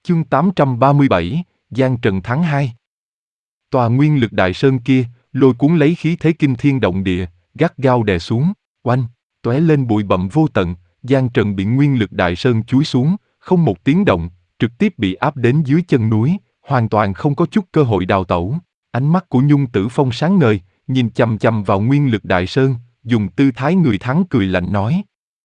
Chương 837, Giang Trần tháng 2. Tòa nguyên lực đại sơn kia, lôi cuốn lấy khí thế kinh thiên động địa, gắt gao đè xuống, oanh, tóe lên bụi bặm vô tận, Giang Trần bị nguyên lực đại sơn chúi xuống, không một tiếng động, trực tiếp bị áp đến dưới chân núi, hoàn toàn không có chút cơ hội đào tẩu. Ánh mắt của Nhung Tử Phong sáng ngời, nhìn chằm chằm vào nguyên lực đại sơn, dùng tư thái người thắng cười lạnh nói.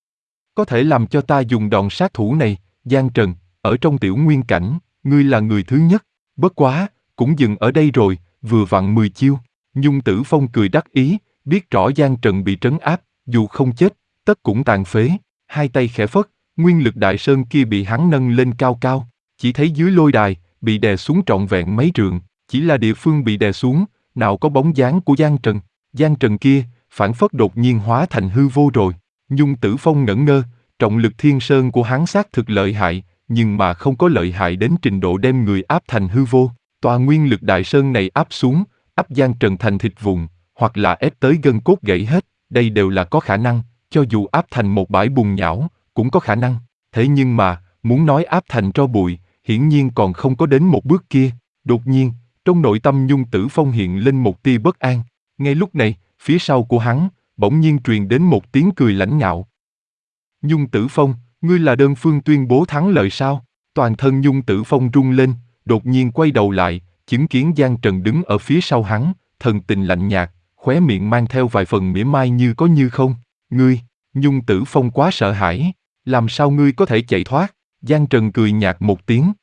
Có thể làm cho ta dùng đòn sát thủ này, Giang Trần, ở trong tiểu nguyên cảnh, ngươi là người thứ nhất, bất quá, cũng dừng ở đây rồi, vừa vặn 10 chiêu. Nhung Tử Phong cười đắc ý, biết rõ Giang Trần bị trấn áp, dù không chết, tất cũng tàn phế, hai tay khẽ phất, nguyên lực đại sơn kia bị hắn nâng lên cao cao, chỉ thấy dưới lôi đài, bị đè xuống trọn vẹn mấy trượng, chỉ là địa phương bị đè xuống, nào có bóng dáng của Giang Trần kia, phảng phất đột nhiên hóa thành hư vô rồi. Nhung Tử Phong ngẩn ngơ, trọng lực thiên sơn của hắn xác thực lợi hại, nhưng mà không có lợi hại đến trình độ đem người áp thành hư vô. Tòa nguyên lực đại sơn này áp xuống, áp Giang Trần thành thịt vụn, hoặc là ép tới gân cốt gãy hết, đây đều là có khả năng, cho dù áp thành một bãi bùn nhão, cũng có khả năng. Thế nhưng mà, muốn nói áp thành tro bụi, hiển nhiên còn không có đến một bước kia. Đột nhiên, trong nội tâm Nhung Tử Phong hiện lên một tia bất an. Ngay lúc này, phía sau của hắn, bỗng nhiên truyền đến một tiếng cười lãnh ngạo. Nhung Tử Phong, ngươi là đơn phương tuyên bố thắng lợi sao? Toàn thân Nhung Tử Phong rung lên, đột nhiên quay đầu lại, chứng kiến Giang Trần đứng ở phía sau hắn, thần tình lạnh nhạt, khóe miệng mang theo vài phần mỉa mai như có như không. Ngươi, Nhung Tử Phong quá sợ hãi, làm sao ngươi có thể chạy thoát? Giang Trần cười nhạt một tiếng.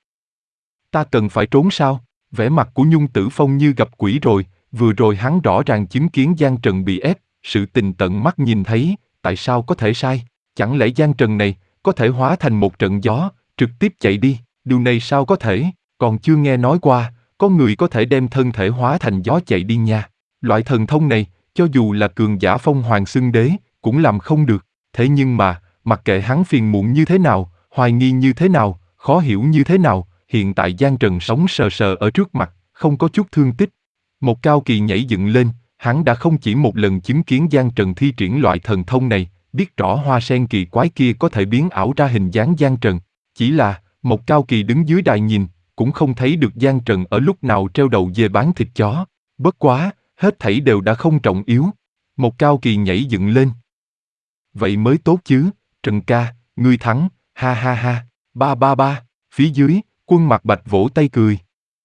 Ta cần phải trốn sao? Vẻ mặt của Nhung Tử Phong như gặp quỷ rồi, vừa rồi hắn rõ ràng chứng kiến Giang Trần bị ép, sự tình tận mắt nhìn thấy, tại sao có thể sai? Chẳng lẽ Giang Trần này, có thể hóa thành một trận gió, trực tiếp chạy đi? Điều này sao có thể? Còn chưa nghe nói qua, có người có thể đem thân thể hóa thành gió chạy đi nha. Loại thần thông này, cho dù là cường giả Phong Hoàng Xưng Đế, cũng làm không được. Thế nhưng mà, mặc kệ hắn phiền muộn như thế nào, hoài nghi như thế nào, khó hiểu như thế nào, hiện tại Giang Trần sống sờ sờ ở trước mặt, không có chút thương tích. Một Cao Kỳ nhảy dựng lên, hắn đã không chỉ một lần chứng kiến Giang Trần thi triển loại thần thông này, biết rõ hoa sen kỳ quái kia có thể biến ảo ra hình dáng Giang Trần. Chỉ là, một Cao Kỳ đứng dưới đài nhìn, cũng không thấy được Giang Trần ở lúc nào treo đầu dê bán thịt chó. Bất quá, hết thảy đều đã không trọng yếu. Một Cao Kỳ nhảy dựng lên. Vậy mới tốt chứ, Trần ca, ngươi thắng, ha ha ha, ba ba ba. Phía dưới, Quân Mạc Bạch vỗ tay cười.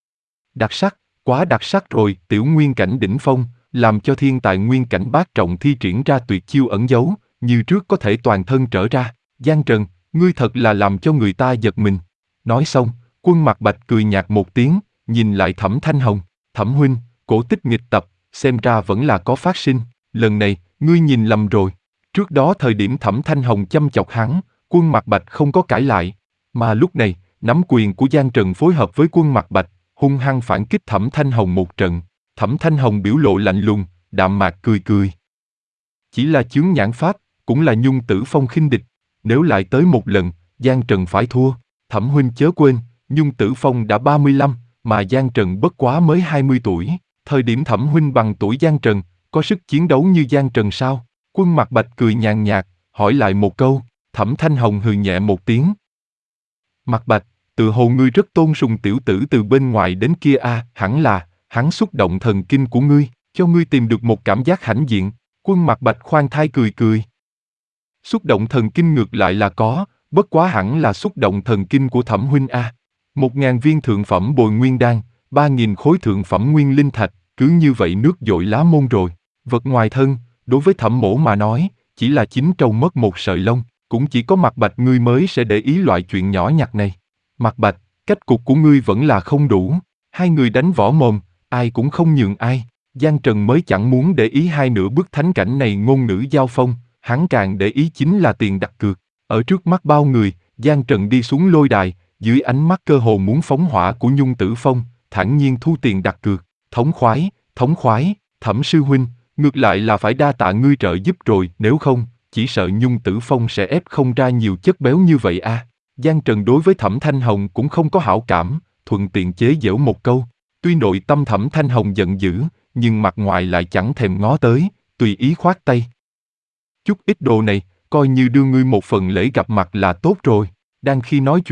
Đặc sắc, quá đặc sắc rồi, tiểu nguyên cảnh đỉnh phong, làm cho thiên tài nguyên cảnh bát trọng thi triển ra tuyệt chiêu ẩn giấu, như trước có thể toàn thân trở ra. Giang Trần, ngươi thật là làm cho người ta giật mình. Nói xong, Quân Mạc Bạch cười nhạt một tiếng, nhìn lại Thẩm Thanh Hồng. Thẩm huynh, cổ tích nghịch tập, xem ra vẫn là có phát sinh. Lần này, ngươi nhìn lầm rồi. Trước đó thời điểm Thẩm Thanh Hồng chăm chọc hắn, Quân Mạc Bạch không có cãi lại. Mà lúc này, nắm quyền của Giang Trần phối hợp với Quân Mạc Bạch, hung hăng phản kích Thẩm Thanh Hồng một trận. Thẩm Thanh Hồng biểu lộ lạnh lùng, đạm mạc cười cười. Chỉ là chướng nhãn pháp, cũng là Nhung Tử Phong khinh địch. Nếu lại tới một lần, Giang Trần phải thua. Thẩm huynh chớ quên, Nhung Tử Phong đã 35, mà Giang Trần bất quá mới 20 tuổi. Thời điểm Thẩm huynh bằng tuổi Giang Trần, có sức chiến đấu như Giang Trần sao? Quân Mạc Bạch cười nhàn nhạt, hỏi lại một câu. Thẩm Thanh Hồng hừ nhẹ một tiếng. Mạc Bạch, tự hồ ngươi rất tôn sùng tiểu tử từ bên ngoài đến kia a, hẳn là, hắn xúc động thần kinh của ngươi, cho ngươi tìm được một cảm giác hãnh diện. Quân Mạc Bạch khoan thai cười cười. Xúc động thần kinh ngược lại là có, bất quá hẳn là xúc động thần kinh của Thẩm huynh a. 1000 viên thượng phẩm bồi nguyên đan, 3000 khối thượng phẩm nguyên linh thạch, cứ như vậy nước dội lá môn rồi. Vật ngoài thân, đối với Thẩm mỗ mà nói, chỉ là chín trâu mất một sợi lông, cũng chỉ có Mạc Bạch ngươi mới sẽ để ý loại chuyện nhỏ nhặt này. Mạc Bạch, cách cục của ngươi vẫn là không đủ. Hai người đánh võ mồm, ai cũng không nhường ai. Giang Trần mới chẳng muốn để ý hai nửa bước thánh cảnh này ngôn ngữ giao phong, hắn càng để ý chính là tiền đặt cược. Ở trước mắt bao người, Giang Trần đi xuống lôi đài, dưới ánh mắt cơ hồ muốn phóng hỏa của Nhung Tử Phong, thản nhiên thu tiền đặt cược. Thống khoái, Thẩm sư huynh, ngược lại là phải đa tạ ngươi trợ giúp rồi, nếu không, chỉ sợ Nhung Tử Phong sẽ ép không ra nhiều chất béo như vậy a. Giang Trần đối với Thẩm Thanh Hồng cũng không có hảo cảm, thuận tiện chế giễu một câu. Tuy nội tâm Thẩm Thanh Hồng giận dữ, nhưng mặt ngoài lại chẳng thèm ngó tới, tùy ý khoát tay. Chút ít đồ này, coi như đưa ngươi một phần lễ gặp mặt là tốt rồi. Đang khi nói chuyện,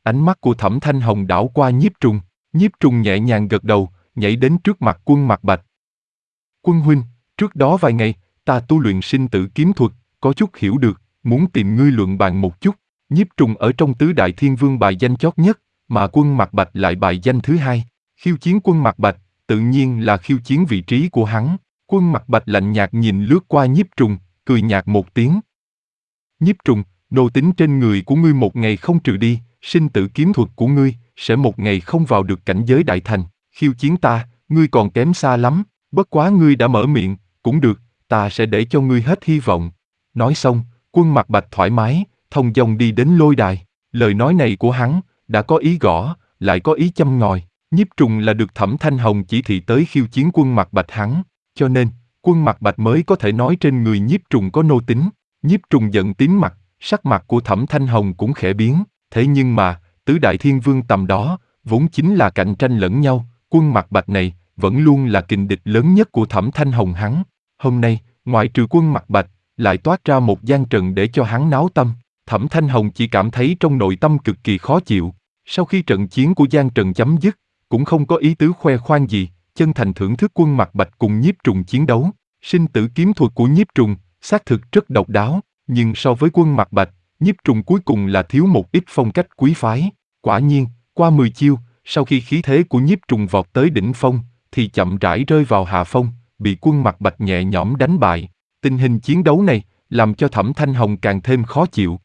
Ánh mắt của Thẩm Thanh Hồng đảo qua Nhiếp Trùng. Nhiếp Trùng nhẹ nhàng gật đầu, nhảy đến trước mặt Quân Mặc Bạch. Quân huynh, trước đó vài ngày, ta tu luyện sinh tử kiếm thuật, có chút hiểu được, muốn tìm ngươi luận bàn một chút. Nhiếp Trùng ở trong tứ đại thiên vương bài danh chót nhất, mà Quân Mặc Bạch lại bài danh thứ hai. Khiêu chiến Quân Mặc Bạch, tự nhiên là khiêu chiến vị trí của hắn. Quân Mặc Bạch lạnh nhạt nhìn lướt qua Nhiếp Trùng, cười nhạt một tiếng. Nhiếp Trùng, nô tính trên người của ngươi một ngày không trừ đi, sinh tử kiếm thuật của ngươi sẽ một ngày không vào được cảnh giới đại thành. Khiêu chiến ta, ngươi còn kém xa lắm, bất quá ngươi đã mở miệng, cũng được, ta sẽ để cho ngươi hết hy vọng. Nói xong, Quân Mặc Bạch thoải mái, thông dong đi đến lôi đài. Lời nói này của hắn, đã có ý gõ, lại có ý châm ngòi. Nhiếp Trùng là được Thẩm Thanh Hồng chỉ thị tới khiêu chiến Quân Mặc Bạch hắn, cho nên, Quân Mặc Bạch mới có thể nói trên người Nhiếp Trùng có nô tính. Nhiếp Trùng giận tím mặt, sắc mặt của Thẩm Thanh Hồng cũng khẽ biến, thế nhưng mà, tứ đại thiên vương tầm đó, vốn chính là cạnh tranh lẫn nhau, Quân Mặc Bạch này, vẫn luôn là kình địch lớn nhất của Thẩm Thanh Hồng hắn. Hôm nay, ngoại trừ Quân Mặc Bạch, lại toát ra một gian trận để cho hắn náo tâm. Thẩm Thanh Hồng chỉ cảm thấy trong nội tâm cực kỳ khó chịu. Sau khi trận chiến của Giang Trần chấm dứt, cũng không có ý tứ khoe khoang gì, chân thành thưởng thức Quân Mặc Bạch cùng Nhiếp Trùng chiến đấu. Sinh tử kiếm thuật của Nhiếp Trùng, xác thực rất độc đáo, nhưng so với Quân Mặc Bạch, Nhiếp Trùng cuối cùng là thiếu một ít phong cách quý phái. Quả nhiên, qua 10 chiêu, sau khi khí thế của Nhiếp Trùng vọt tới đỉnh phong, thì chậm rãi rơi vào hạ phong, bị Quân Mặc Bạch nhẹ nhõm đánh bại. Tình hình chiến đấu này, làm cho Thẩm Thanh Hồng càng thêm khó chịu.